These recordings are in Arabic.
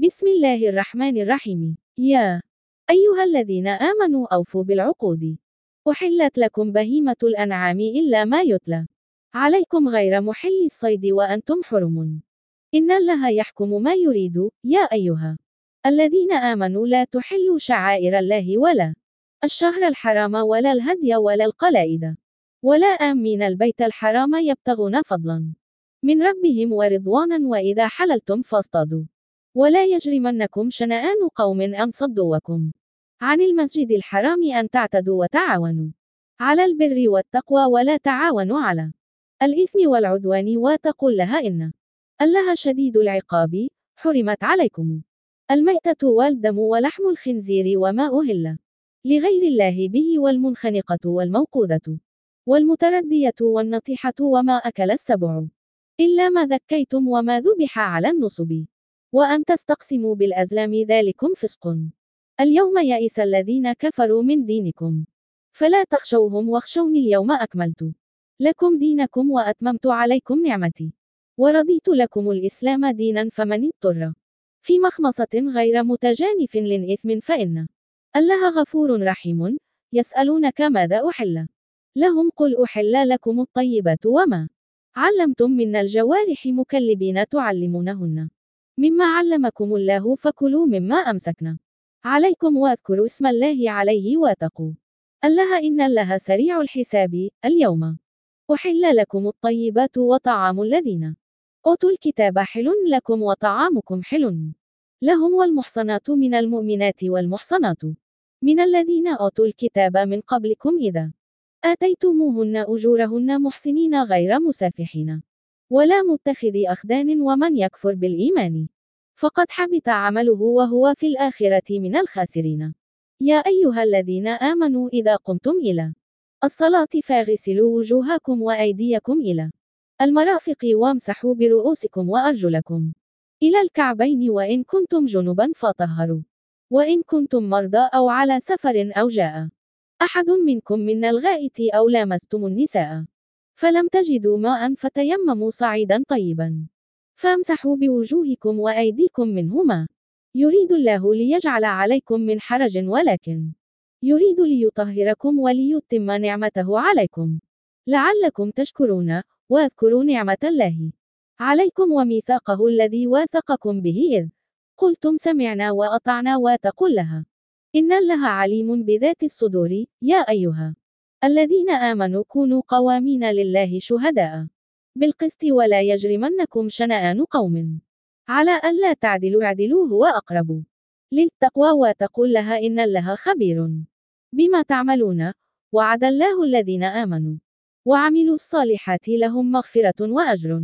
بسم الله الرحمن الرحيم. يا أيها الذين آمنوا أوفوا بالعقود. أحلت لكم بهيمة الأنعام إلا ما يتلى عليكم غير محل الصيد وأنتم حرم. إن الله يحكم ما يريد. يا أيها الذين آمنوا لا تحلوا شعائر الله ولا الشهر الحرام ولا الهدي ولا القلائد ولا آمين البيت الحرام يبتغون فضلا من ربهم ورضوانا وإذا حللتم فاصطادوا ولا يجرمنكم شنآن قوم أن صدوكم عن المسجد الحرام أن تعتدوا وتعاونوا على البر والتقوى ولا تعاونوا على الإثم والعدوان واتقوا الله إن الله شديد العقاب. حرمت عليكم الميتة والدم ولحم الخنزير وما أهل لغير الله به والمنخنقة والموقوذة والمتردية والنطيحة وما أكل السبع إلا ما ذكيتم وما ذبح على النصب وأن تستقسموا بالأزلام ذلكم فسق. اليوم يئس الذين كفروا من دينكم فلا تخشوهم واخشوني اليوم أكملت لكم دينكم وأتممت عليكم نعمتي ورضيت لكم الإسلام دينا فمن اضطر في مخمصة غير متجانف لإثم فإن الله غفور رحيم. يسألونك ماذا أحل لهم قل أحل لكم الطيبات وما علمتم من الجوارح مكلبين تعلمونهن مما علمكم الله فكلوا مما أمسكنا عليكم واذكروا اسم الله عليه واتقوا الله إن الله سريع الحساب. اليوم أحل لكم الطيبات وطعام الذين أوتوا الكتاب حل لكم وطعامكم حل لهم والمحصنات من المؤمنات والمحصنات من الذين أوتوا الكتاب من قبلكم إذا آتيتموهن أجورهن محسنين غير مسافحين ولا متخذي أخدان ومن يكفر بالإيمان فقد حبط عمله وهو في الآخرة من الخاسرين. يا أيها الذين آمنوا إذا قمتم إلى الصلاة فاغسلوا وجوهكم وأيديكم إلى المرافق وامسحوا برؤوسكم وأرجلكم إلى الكعبين وإن كنتم جنبا فطهروا وإن كنتم مرضى أو على سفر أو جاء أحد منكم من الغائط أو لامستم النساء فلم تجدوا ماء فتيمموا صعيدا طيبا فامسحوا بوجوهكم وأيديكم منهما يريد الله ليجعل عليكم من حرج ولكن يريد ليطهركم وليتم نعمته عليكم لعلكم تشكرون. واذكروا نعمة الله عليكم وميثاقه الذي واثقكم به إذ قلتم سمعنا وأطعنا واتقوا الله إن الله عليم بذات الصدور. يا أيها الذين آمنوا كونوا قوامين لله شهداء بالقسط ولا يجرمنكم شنآن قوم على ألا تعدلوا اعدلوا هو أقرب للتقوى واتقوا الله إن الله خبير بما تعملون. وعد الله الذين آمنوا وعملوا الصالحات لهم مغفرة وأجر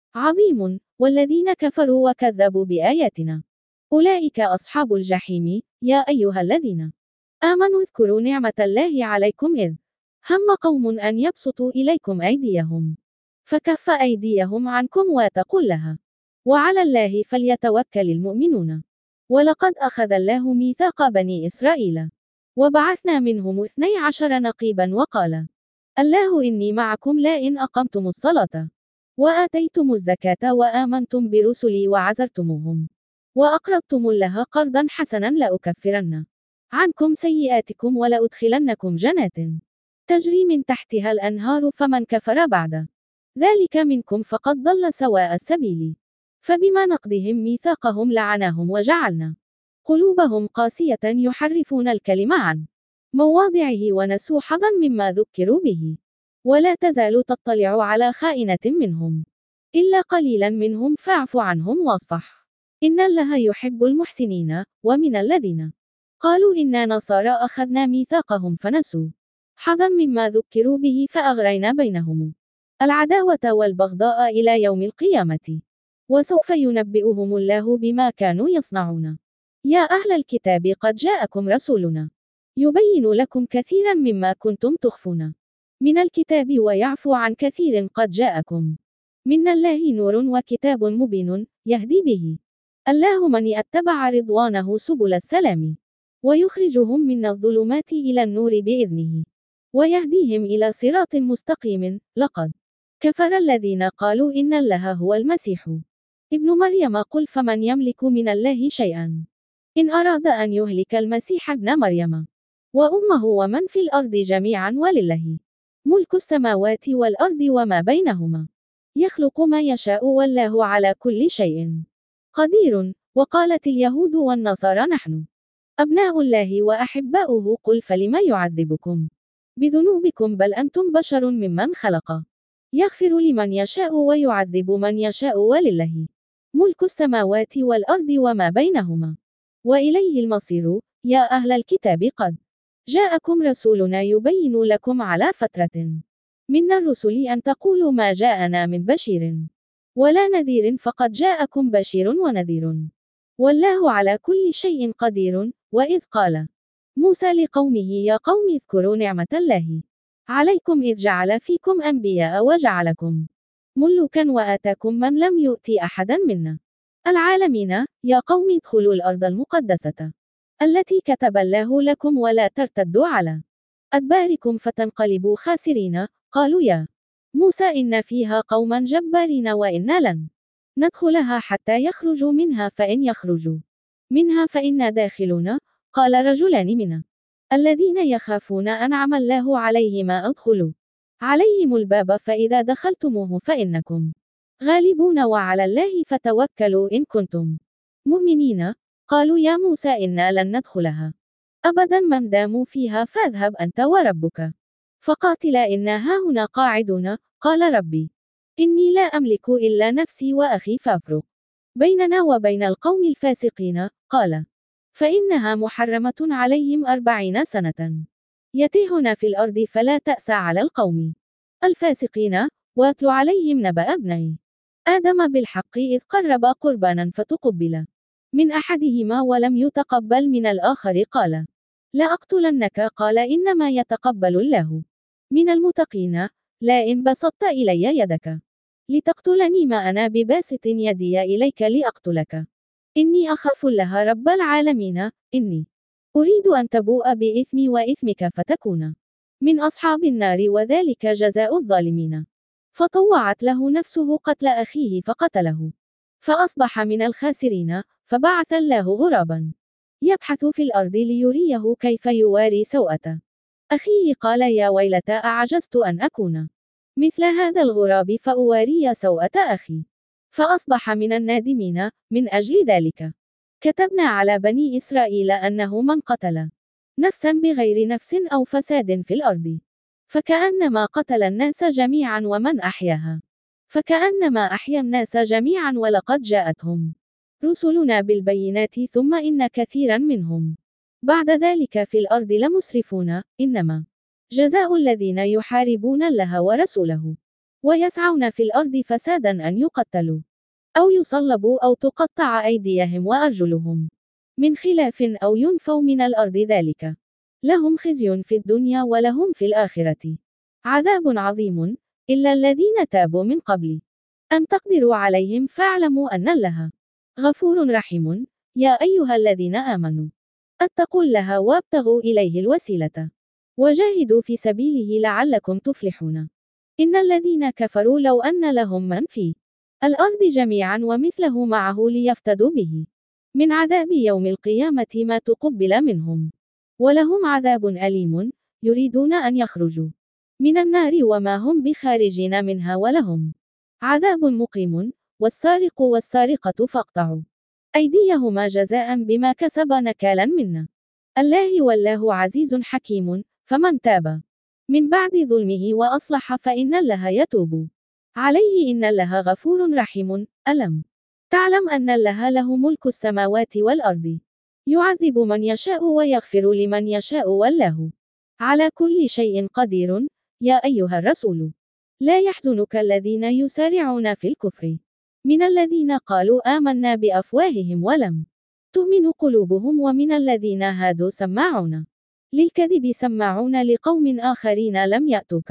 عظيم والذين كفروا وكذبوا بآياتنا أولئك أصحاب الجحيم. يا أيها الذين آمنوا اذكروا نعمة الله عليكم إذ هم قوم أن يبسطوا إليكم أيديهم فكف أيديهم عنكم واتقوا الله وعلى الله فليتوكل المؤمنون. ولقد أخذ الله ميثاق بني إسرائيل وبعثنا منهم 12 نقيبا وقال الله إني معكم لئن أقمتم الصلاة وآتيتم الزكاة وآمنتم برسلي وعزرتموهم وأقرضتم الله قرضا حسنا لأكفرن عنكم سيئاتكم ولأدخلنكم جنات تجري من تحتها الأنهار فمن كفر بعد ذلك منكم فقد ضل سواء السبيل فبما نقضهم ميثاقهم لعناهم وجعلنا قلوبهم قاسية يحرفون الكلم عن مواضعه ونسوا حظا مما ذكروا به ولا تزال تطلع على خائنة منهم إلا قليلا منهم فاعف عنهم واصفح إن الله يحب المحسنين. ومن الذين قالوا إنا نصارى أخذنا ميثاقهم فنسوا حظا مما ذكروا به فأغرينا بينهم العداوة والبغضاء إلى يوم القيامة وسوف ينبئهم الله بما كانوا يصنعون. يا أهل الكتاب قد جاءكم رسولنا يبين لكم كثيرا مما كنتم تخفون من الكتاب ويعفو عن كثير قد جاءكم من الله نور وكتاب مبين يهدي به الله من اتبع رضوانه سبل السلام ويخرجهم من الظلمات إلى النور بإذنه ويهديهم إلى صراط مستقيم. لقد كفر الذين قالوا إن الله هو المسيح ابن مريم قل فمن يملك من الله شيئا إن أراد أن يهلك المسيح ابن مريم وأمه ومن في الأرض جميعا ولله ملك السماوات والأرض وما بينهما يخلق ما يشاء والله على كل شيء قدير. وقالت اليهود والنصارى نحن أبناء الله وأحباؤه قل فلم يعذبكم بذنوبكم بل أنتم بشر ممن خلق يغفر لمن يشاء ويعذب من يشاء ولله ملك السماوات والأرض وما بينهما وإليه المصير. يا أهل الكتاب قد جاءكم رسولنا يبين لكم على فترة من الرسل أن تقولوا ما جاءنا من بشير ولا نذير فقد جاءكم بشير ونذير والله على كل شيء قدير. وإذ قال موسى لقومه يا قوم اذكروا نعمة الله عليكم إذ جعل فيكم أنبياء وجعلكم ملوكا وآتاكم من لم يؤت أحدا منا العالمين. يا قوم ادخلوا الأرض المقدسة التي كتب الله لكم ولا ترتدوا على أدباركم فتنقلبوا خاسرين. قالوا يا موسى إن فيها قوما جبارين وإنا لن ندخلها حتى يخرجوا منها فإن يخرجوا منها فإنا داخلون. قال رجلان من الذين يخافون أنعم الله عليهم ادخلوا عليهم الباب فإذا دخلتموه فإنكم غالبون وعلى الله فتوكلوا إن كنتم مؤمنين. قالوا يا موسى إنا لن ندخلها أبدا من داموا فيها فاذهب أنت وربك فقاتلا إنا هاهنا قاعدون. قال ربي إني لا أملك إلا نفسي وأخي فافرق بيننا وبين القوم الفاسقين. قال فإنها محرمة عليهم 40 سنة يتيهون في الأرض فلا تأس على القوم الفاسقين. واتل عليهم نبأ ابني آدم بالحق إذ قربا قربانا فتقبل من أحدهما ولم يتقبل من الآخر قال لأقتلنك قال إنما يتقبل الله من المتقين. لا إن بسطت إلي يدك لتقتلني ما أنا بباسط يدي إليك لأقتلك إني أخاف الله رب العالمين. إني أريد أن تبوء بإثمي وإثمك فتكون من أصحاب النار وذلك جزاء الظالمين. فطوعت له نفسه قتل أخيه فقتله فأصبح من الخاسرين. فبعث الله غرابا يبحث في الأرض ليريه كيف يواري سوءة أخيه قال يا ويلتى أعجزت أن أكون مثل هذا الغراب فأواري سوءة أخي فأصبح من النادمين. من أجل ذلك كتبنا على بني إسرائيل أنه من قتل نفسا بغير نفس أو فساد في الأرض فكأنما قتل الناس جميعا ومن أحياها فكأنما أحيا الناس جميعا ولقد جاءتهم رسلنا بالبينات ثم إن كثيرا منهم بعد ذلك في الأرض لمسرفون. إنما جزاء الذين يحاربون الله ورسوله ويسعون في الأرض فسادا أن يقتلوا أو يصلبوا أو تقطع أيديهم وأرجلهم من خلاف أو ينفوا من الأرض ذلك لهم خزي في الدنيا ولهم في الآخرة عذاب عظيم. إلا الذين تابوا من قبل أن تقدروا عليهم فاعلموا أن الله غفور رحيم. يا أيها الذين آمنوا اتقوا الله وابتغوا إليه الوسيلة وجاهدوا في سبيله لعلكم تفلحون. إن الذين كفروا لو أن لهم من في الأرض جميعا ومثله معه ليفتدوا به من عذاب يوم القيامة ما تقبل منهم ولهم عذاب أليم. يريدون أن يخرجوا من النار وما هم بخارجين منها ولهم عذاب مقيم. والسارق والسارقة فاقطعوا أيديهما جزاء بما كسب نكالا منا الله والله عزيز حكيم. فمن تاب من بعد ظلمه وأصلح فإن الله يتوب عليه إن الله غفور رحيم. ألم تعلم أن الله له ملك السماوات والأرض يعذب من يشاء ويغفر لمن يشاء والله على كل شيء قدير. يا أيها الرسول لا يحزنك الذين يسارعون في الكفر من الذين قالوا آمنا بأفواههم ولم تؤمن قلوبهم ومن الذين هادوا سماعون للكذب سماعون لقوم آخرين لم يأتوك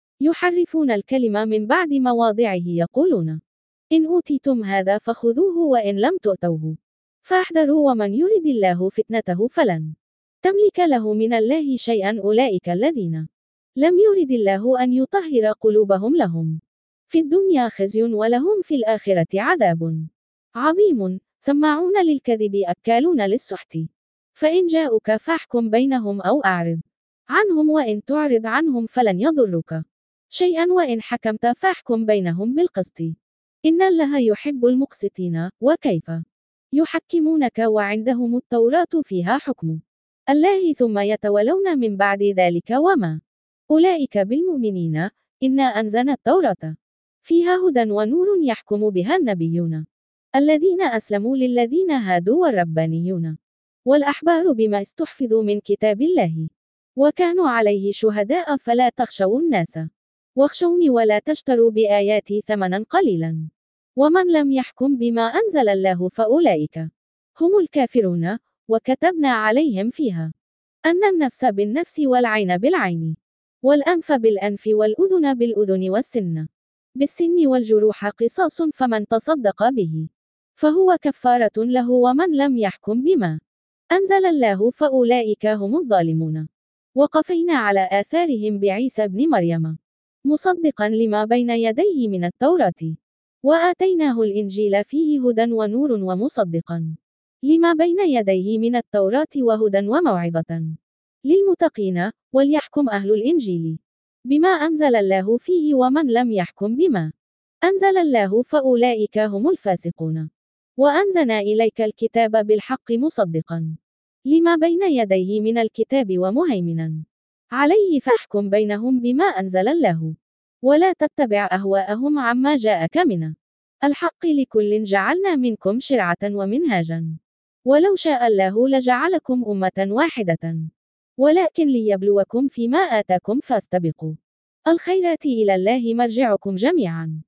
يحرفون الكلمة من بعد مواضعه يقولون إن أوتيتم هذا فخذوه وإن لم تؤتوه فاحذروا ومن يرد الله فتنته فلن تملك له من الله شيئا. أولئك الذين لم يرد الله أن يطهر قلوبهم لهم في الدنيا خزي ولهم في الآخرة عذاب عظيم، سماعون للكذب أكالون للسحت. فإن جاءوك فاحكم بينهم أو أعرض عنهم، وإن تعرض عنهم فلن يضرك شيئا، وإن حكمت فاحكم بينهم بالقسط، إن الله يحب المقسطين. وكيف يحكمونك وعندهم التوراة فيها حكم الله ثم يتولون من بعد ذلك وما أولئك بالمؤمنين. إنا أنزلنا التوراة فيها هدى ونور يحكم بها النبيون الذين أسلموا للذين هادوا والربانيون والأحبار بما استحفظوا من كتاب الله وكانوا عليه شهداء، فلا تخشوا الناس واخشوني ولا تشتروا بآياتي ثمنا قليلا، ومن لم يحكم بما أنزل الله فأولئك هم الكافرون. وكتبنا عليهم فيها أن النفس بالنفس والعين بالعين والأنف بالأنف والأذن بالأذن والسن بالسن والجروح قصاص، فمن تصدق به فهو كفارة له، ومن لم يحكم بما أنزل الله فأولئك هم الظالمون. وقفينا على آثارهم بعيسى ابن مريم مصدقا لما بين يديه من التوراة وآتيناه الإنجيل فيه هدى ونور ومصدقا لما بين يديه من التوراة وهدى وموعظة للمتقين، وليحكم أهل الإنجيل بما أنزل الله فيه، ومن لم يحكم بما أنزل الله فأولئك هم الفاسقون. وأنزلنا إليك الكتاب بالحق مصدقا لما بين يديه من الكتاب ومهيمنا عليه، فاحكم بينهم بما أنزل الله ولا تتبع أهواءهم عما جاءك من الحق، لكل جعلنا منكم شرعة ومنهاجا ولو شاء الله لجعلكم أمة واحدة ولكن ليبلوكم فيما آتاكم، فاستبقوا الخيرات إلى الله مرجعكم جميعا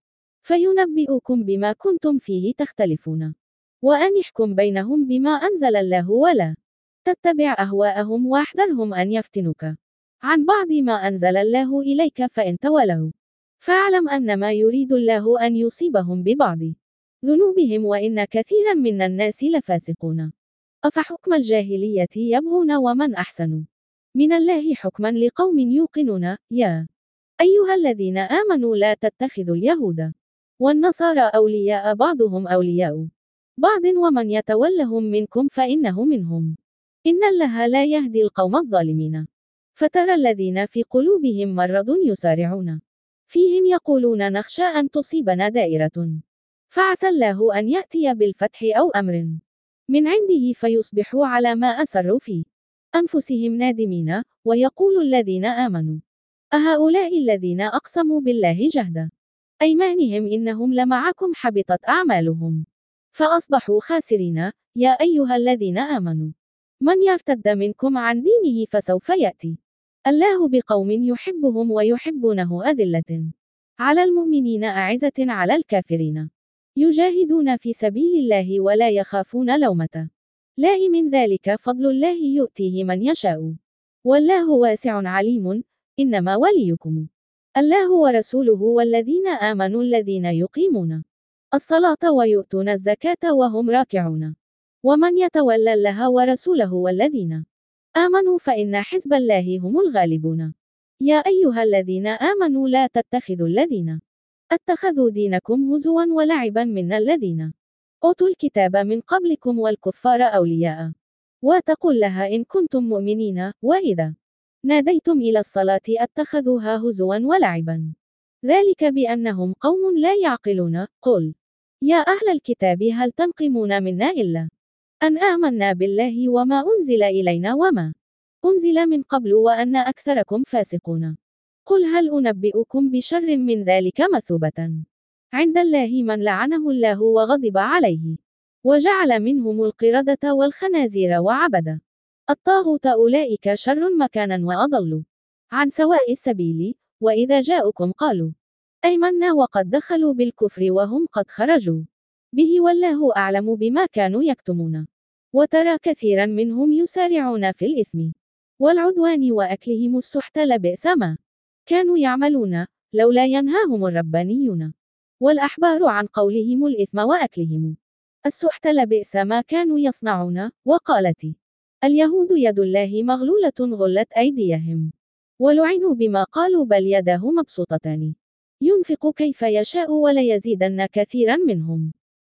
فينبئكم بما كنتم فيه تختلفون، وأن احكم بينهم بما أنزل الله ولا تتبع أهواءهم، واحذرهم أن يفتنوك عن بعض ما أنزل الله إليك، فإن تولوا فاعلم أنما يريد الله أن يصيبهم ببعض ذنوبهم وإن كثيرا من الناس لفاسقون. أفحكم الجاهلية يبغون ومن أحسن من الله حكما لقوم يوقنون. يا أيها الذين آمنوا لا تتخذوا اليهود والنصارى أولياء بعضهم أولياء بعض ومن يتولهم منكم فإنه منهم، إن الله لا يهدي القوم الظالمين. فترى الذين في قلوبهم مرض يسارعون فيهم يقولون نخشى أن تصيبنا دائرة فعسى الله أن يأتي بالفتح أو أمر من عنده فيصبحوا على ما أسروا في أنفسهم نادمين. ويقول الذين آمنوا أهؤلاء الذين أقسموا بالله جهد أيمانهم إنهم لمعكم حبطت أعمالهم فأصبحوا خاسرين. يا أيها الذين آمنوا من يرتد منكم عن دينه فسوف يأتي الله بقوم يحبهم ويحبونه أذلة على المؤمنين أعزة على الكافرين يجاهدون في سبيل الله ولا يخافون لومة لائم، ذلك فضل الله يؤتيه من يشاء والله واسع عليم. إنما وليكم الله ورسوله والذين آمنوا الذين يقيمون الصلاة ويؤتون الزكاة وهم راكعون، ومن يتولى الله ورسوله والذين آمنوا فإن حزب الله هم الغالبون. يا أيها الذين آمنوا لا تتخذوا الذين اتخذوا دينكم هزوا ولعبا من الذين أوتوا الكتاب من قبلكم والكفار أولياء واتقوا الله إن كنتم مؤمنين. وإذا ناديتم إلى الصلاة اتخذوها هزوا ولعبا ذلك بأنهم قوم لا يعقلون. قل يا أهل الكتاب هل تنقمون منا إلا أن آمنا بالله وما أنزل إلينا وما أنزل من قبل وأن أكثركم فاسقون. قل هل أنبئكم بشر من ذلك مثوبة عند الله من لعنه الله وغضب عليه وجعل منهم القردة والخنازير وعبد الطاغوت أولئك شر مكانا وأضل عن سواء السبيل. وإذا جاءكم قالوا آمنا وقد دخلوا بالكفر وهم قد خرجوا به والله أعلم بما كانوا يكتمون. وترى كثيرا منهم يسارعون في الإثم والعدوان وأكلهم السحت لبئس ما كانوا يعملون لولا ينهاهم الربانيون والأحبار عن قولهم الإثم وأكلهم السحت لبئس ما كانوا يصنعون. وقالت اليهود يد الله مغلولة غلت أيديهم ولعنوا بما قالوا بل يداه مبسوطتان ينفق كيف يشاء وليزيدن كثيرا منهم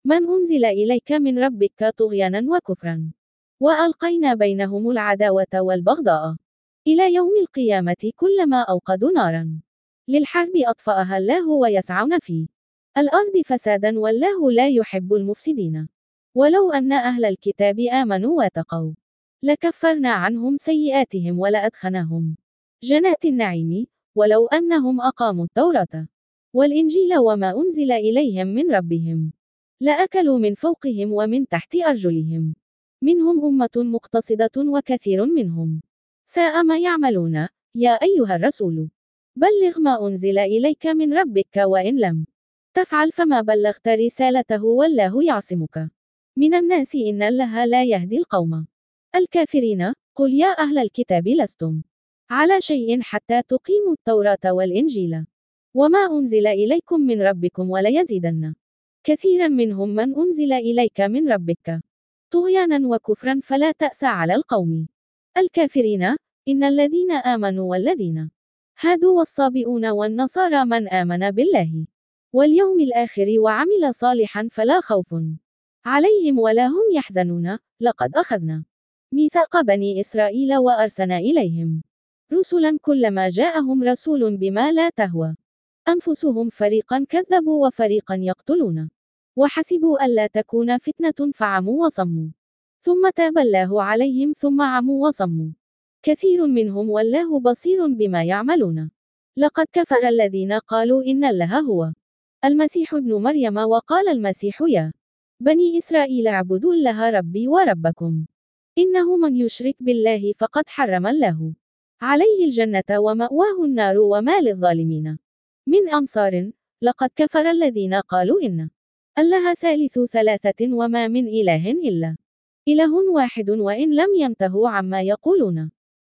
من أنزل إليك من ربك طغيانا وكفرا وألقينا بينهم العداوة والبغضاء إلى يوم القيامة كلما أوقدوا نارا للحرب أطفأها الله ويسعون في الأرض فسادا والله لا يحب المفسدين ولو أن أهل الكتاب آمنوا واتقوا لكفرنا عنهم سيئاتهم ولأدخلناهم جنات النعيم ولو أنهم أقاموا التوراة والإنجيل وما أنزل إليهم من ربهم لأكلوا من فوقهم ومن تحت أرجلهم منهم أمة مقتصدة وكثير منهم ساء ما يعملون. يا أيها الرسول بلغ ما أنزل إليك من ربك وإن لم تفعل فما بلغت رسالته والله يعصمك من الناس إن الله لا يهدي القوم الكافرين. قل يا أهل الكتاب لستم على شيء حتى تقيموا التوراة والإنجيل وما أنزل إليكم من ربكم وليزيدن كثيرا منهم من أنزل إليك من ربك طغيانا وكفرا فلا تأس على القوم الكافرين. إن الذين آمنوا والذين هادوا والصابئون والنصارى من آمن بالله واليوم الآخر وعمل صالحا فلا خوف عليهم ولا هم يحزنون. لقد أخذنا ميثاق بني إسرائيل وأرسلنا إليهم رسلا كلما جاءهم رسول بما لا تهوى أنفسهم فريقا كذبوا وفريقا يقتلون وحسبوا ألا تكون فتنة فعموا وصموا ثم تاب الله عليهم ثم عموا وصموا كثير منهم والله بصير بما يعملون. لقد كفر الذين قالوا إن الله هو المسيح ابن مريم وقال المسيح يا بني إسرائيل اعبدوا الله ربي وربكم إنه من يشرك بالله فقد حرم الله عليه الجنة ومأواه النار وما للظالمين من أنصار. لقد كفر الذين قالوا إن الله ثالث ثلاثة وما من إله إلا إله واحد وإن لم ينتهوا عما يقولون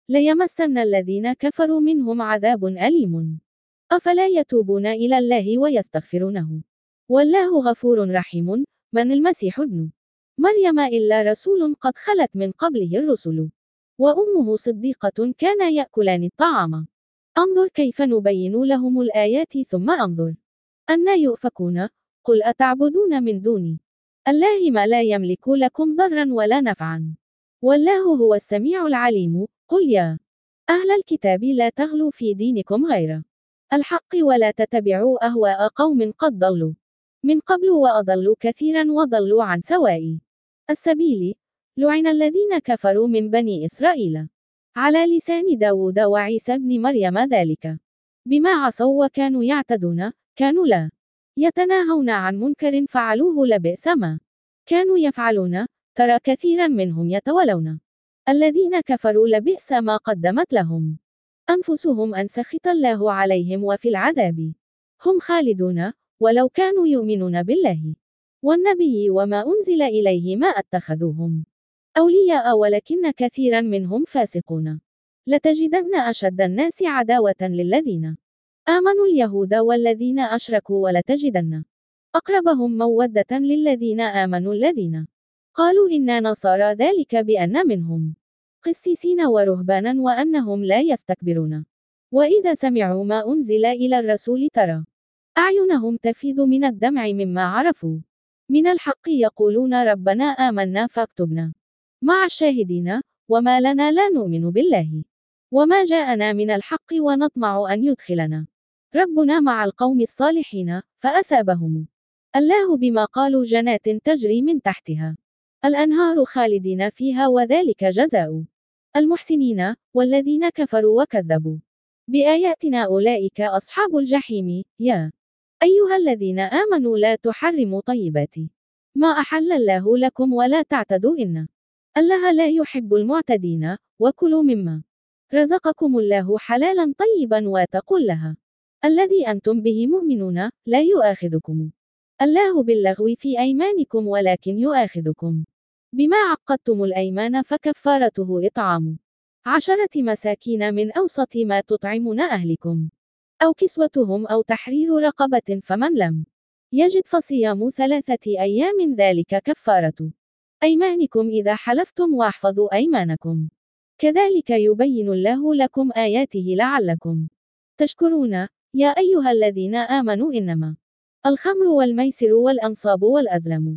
ليمسن الذين كفروا منهم عذاب أليم. أفلا يتوبون إلى الله ويستغفرونه والله غفور رحيم. من المسيح ابن مريم إلا رسول قد خلت من قبله الرسل وأمه صديقة كانا يأكلان الطعام انظر كيف نبين لهم الآيات ثم انظر أنى يؤفكون. قل أتعبدون من دون الله ما لا يملك لكم ضرا ولا نفعا والله هو السميع العليم. قل يا أهل الكتاب لا تغلوا في دينكم غير الحق ولا تتبعوا أهواء قوم قد ضلوا من قبل وأضلوا كثيرا وضلوا عن سواء السبيل. لعن الذين كفروا من بني إسرائيل على لسان داود وعيسى بن مريم ذلك بما عصوا وكانوا يعتدون كانوا لا يتناهون عن منكر فعلوه لبئس ما كانوا يفعلون. ترى كثيرا منهم يتولون الذين كفروا لبئس ما قدمت لهم أنفسهم أن سخط الله عليهم وفي العذاب هم خالدون. ولو كانوا يؤمنون بالله والنبي وما أنزل إليه ما اتخذوهم أولياء ولكن كثيرا منهم فاسقون. لتجدن أشد الناس عداوة للذين آمنوا اليهود والذين أشركوا ولتجدن أقربهم مودة للذين آمنوا الذين قالوا إنا نصارى ذلك بأن منهم قسيسين ورهبانا وأنهم لا يستكبرون وإذا سمعوا ما أنزل إلى الرسول ترى أعينهم تفيض من الدمع مما عرفوا من الحق يقولون ربنا آمنا فاكتبنا مع الشاهدين. وما لنا لا نؤمن بالله وما جاءنا من الحق ونطمع أن يدخلنا ربنا مع القوم الصالحين فأثابهم الله بما قالوا جنات تجري من تحتها الأنهار خالدين فيها وذلك جزاء المحسنين. والذين كفروا وكذبوا بآياتنا أولئك أصحاب الجحيم. يا أيها الذين آمنوا لا تحرموا طيبات ما أحل الله لكم ولا تعتدوا إن الله لا يحب المعتدين. وكلوا مما رزقكم الله حلالا طيبا واتقوا الله الذي أنتم به مؤمنون. لا يؤاخذكم الله باللغو في أيمانكم ولكن يؤاخذكم بما عقدتم الأيمان فكفارته إطعام 10 مساكين من أوسط ما تطعمون أهلكم أو كسوتهم أو تحرير رقبة فمن لم يجد فصيام 3 أيام ذلك كفارة أيمانكم إذا حلفتم واحفظوا أيمانكم كذلك يبين الله لكم آياته لعلكم تشكرون. يا أيها الذين آمنوا إنما الخمر والميسر والأنصاب والأزلم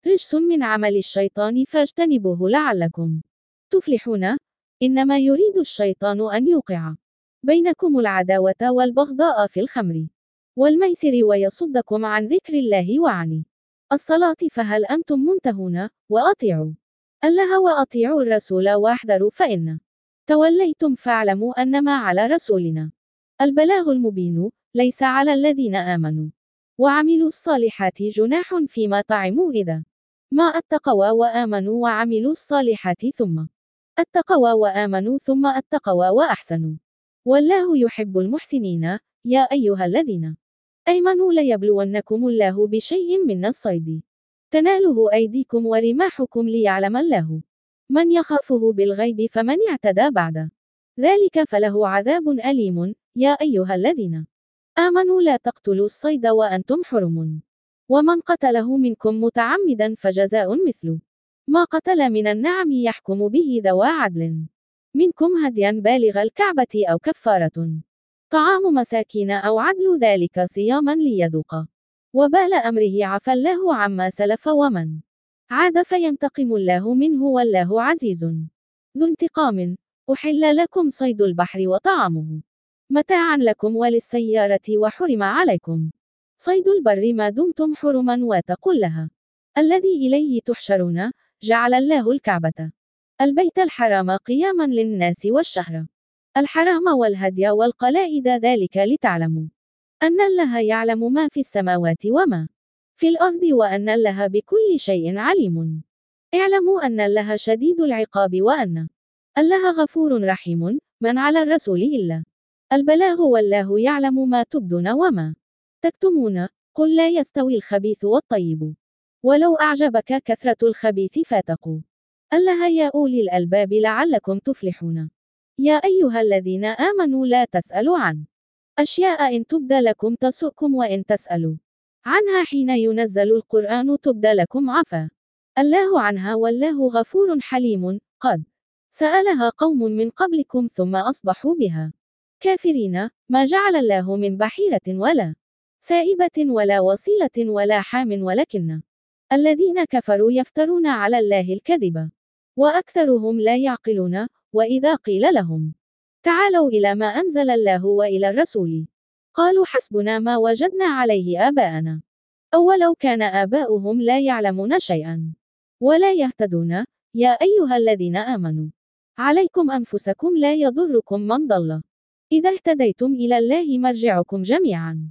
رجس من عمل الشيطان فاجتنبوه لعلكم تفلحون. إنما يريد الشيطان أن يوقع بينكم العداوة والبغضاء في الخمر والميسر ويصدكم عن ذكر الله وعن الصلاة فهل أنتم منتهون؟ وأطيعوا الله وأطيعوا الرسول واحذروا فإن توليتم فاعلموا أنما على رسولنا البلاغ المبين. ليس على الذين آمنوا وعملوا الصالحات جناح فيما طعموا إذا ما اتقوا وآمنوا وعملوا الصالحات ثم اتقوا وآمنوا ثم اتقوا وأحسنوا والله يحب المحسنين. يا أيها الذين آمنوا ليبلونكم الله بشيء من الصيد تناله أيديكم ورماحكم ليعلم الله من يخافه بالغيب فمن اعتدى بعد ذلك فله عذاب أليم. يا أيها الذين آمنوا لا تقتلوا الصيد وأنتم حرم ومن قتله منكم متعمدا فجزاء مثل ما قتل من النعم يحكم به ذوى عدل منكم هديا بالغ الكعبة أو كفارة طعام مساكين أو عدل ذلك صياما ليذوق وبال أمره. عفى الله عما سلف ومن عاد فينتقم الله منه والله عزيز ذو انتقام. أحل لكم صيد البحر وطعامه متاعا لكم وللسيارة وحرم عليكم صيد البر ما دمتم حرما واتقوا الله الذي إليه تحشرون. جعل الله الكعبة البيت الحرام قياما للناس والشهر الحرام والهدي والقلائد ذلك لتعلموا أن الله يعلم ما في السماوات وما في الأرض وأن الله بكل شيء عليم. اعلموا أن الله شديد العقاب وأن الله غفور رحيم. من على الرسول إلا البلاغ والله يعلم ما تبدون وما تكتمون. قل لا يستوي الخبيث والطيب ولو أعجبك كثرة الخبيث فاتقوا الله يا أولي الألباب لعلكم تفلحون. يا أيها الذين آمنوا لا تسألوا عن أشياء إن تبد لكم تسؤكم وإن تسألوا عنها حين ينزل القرآن تبد لكم عفا الله عنها والله غفور حليم. قد سألها قوم من قبلكم ثم أصبحوا بها كافرين. ما جعل الله من بحيرة ولا سائبة ولا وصيلة ولا حام ولكن الذين كفروا يفترون على الله الكذب وأكثرهم لا يعقلون. وإذا قيل لهم تعالوا إلى ما أنزل الله وإلى الرسول قالوا حسبنا ما وجدنا عليه آباءنا أولو كان آباؤهم لا يعلمون شيئا ولا يهتدون. يا أيها الذين آمنوا عليكم أنفسكم لا يضركم من ضل إذا اهتديتم إلى الله مرجعكم جميعا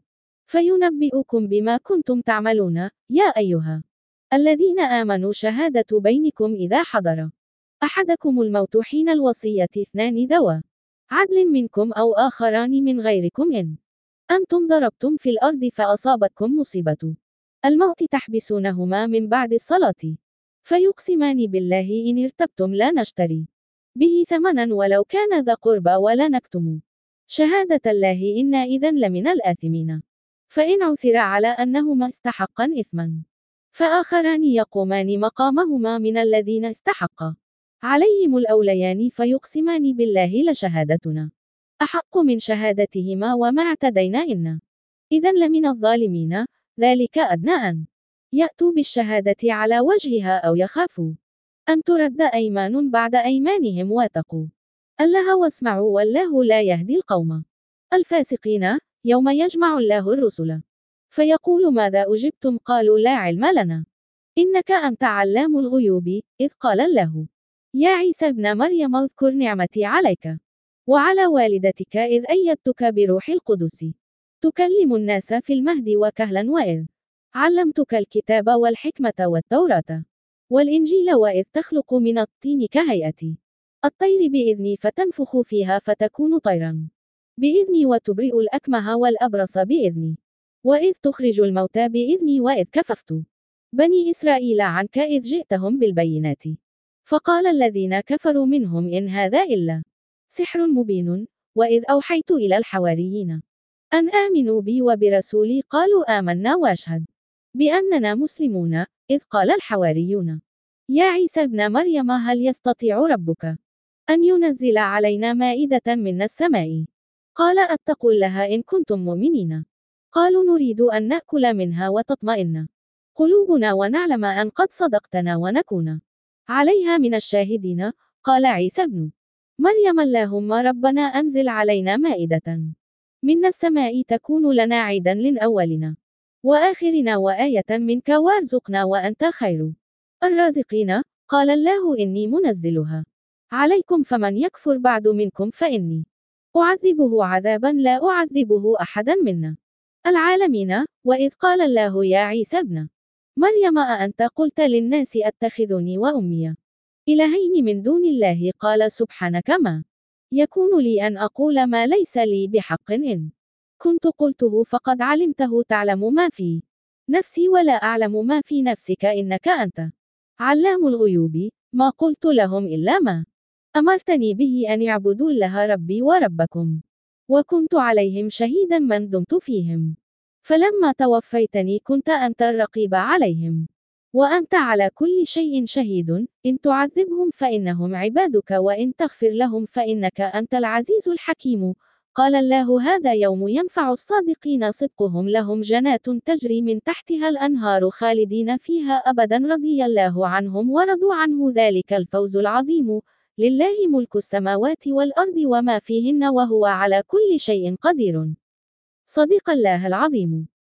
فينبئكم بما كنتم تعملون. يا أيها الذين آمنوا شهادة بينكم إذا حضر أحدكم الموت حين الوصية اثنان ذوى عدل منكم أو آخران من غيركم إن أنتم ضربتم في الأرض فأصابتكم مصيبة الموت تحبسونهما من بعد الصلاة فيقسمان بالله إن ارتبتم لا نشتري به ثمنا ولو كان ذا قربى ولا نكتم شهادة الله إنا إذن لمن الآثمين. فإن عثر على أنهما استحقا إثما فآخران يقومان مقامهما من الذين استحقا عليهم الأوليان فيقسمان بالله لشهادتنا أحق من شهادتهما وما اعتدينا إنا إذن لمن الظالمين. ذلك أدنى أن يأتوا بالشهادة على وجهها أو يخافوا أن ترد أيمان بعد أيمانهم واتقوا الله واسمعوا والله لا يهدي القوم الفاسقين. يوم يجمع الله الرسل فيقول ماذا أجبتم قالوا لا علم لنا إنك أنت علام الغيوب. إذ قال الله يا عيسى ابن مريم اذكر نعمتي عليك وعلى والدتك إذ أيدتك بروح القدس تكلم الناس في المهد وكهلا وإذ علمتك الكتاب والحكمة والتوراة والإنجيل وإذ تخلق من الطين كهيئة الطير بإذني فتنفخ فيها فتكون طيرا بإذني وتبرئ الأكمه والأبرص بإذني وإذ تخرج الموتى بإذني وإذ كففت بني إسرائيل عنك إذ جئتهم بالبينات فقال الذين كفروا منهم إن هذا إلا سحر مبين. وإذ أوحيت إلى الحواريين أن آمنوا بي وبرسولي قالوا آمنا واشهد بأننا مسلمون. إذ قال الحواريون يا عيسى ابن مريم هل يستطيع ربك أن ينزل علينا مائدة من السماء قال أتقوا لها إن كنتم مؤمنين قالوا نريد أن نأكل منها وتطمئن قلوبنا ونعلم أن قد صدقتنا ونكون عليها من الشاهدين. قال عيسى ابن مريم اللهم ربنا أنزل علينا مائدة من السماء تكون لنا عيدا لأولنا وآخرنا وآية منك وارزقنا وأنت خير الرازقين. قال الله إني منزلها عليكم فمن يكفر بعد منكم فإني أعذبه عذابا لا أعذبه أحدا منا العالمين. وإذ قال الله يا عيسى ابن مريم أأنت قلت للناس اتخذوني وأمي إلهين من دون الله قال سبحانك ما يكون لي أن أقول ما ليس لي بحق إن كنت قلته فقد علمته تعلم ما في نفسي ولا أعلم ما في نفسك إنك أنت علام الغيوب. ما قلت لهم إلا ما أمرتني به أن يعبدوا الله ربي وربكم وكنت عليهم شهيدا من دمت فيهم فلما توفيتني كنت أنت الرقيب عليهم وأنت على كل شيء شهيد. إن تعذبهم فإنهم عبادك وإن تغفر لهم فإنك أنت العزيز الحكيم. قال الله هذا يوم ينفع الصادقين صدقهم لهم جنات تجري من تحتها الأنهار خالدين فيها أبدا رضي الله عنهم ورضوا عنه ذلك الفوز العظيم. لله ملك السماوات والأرض وما فيهن وهو على كل شيء قدير. صدق الله العظيم.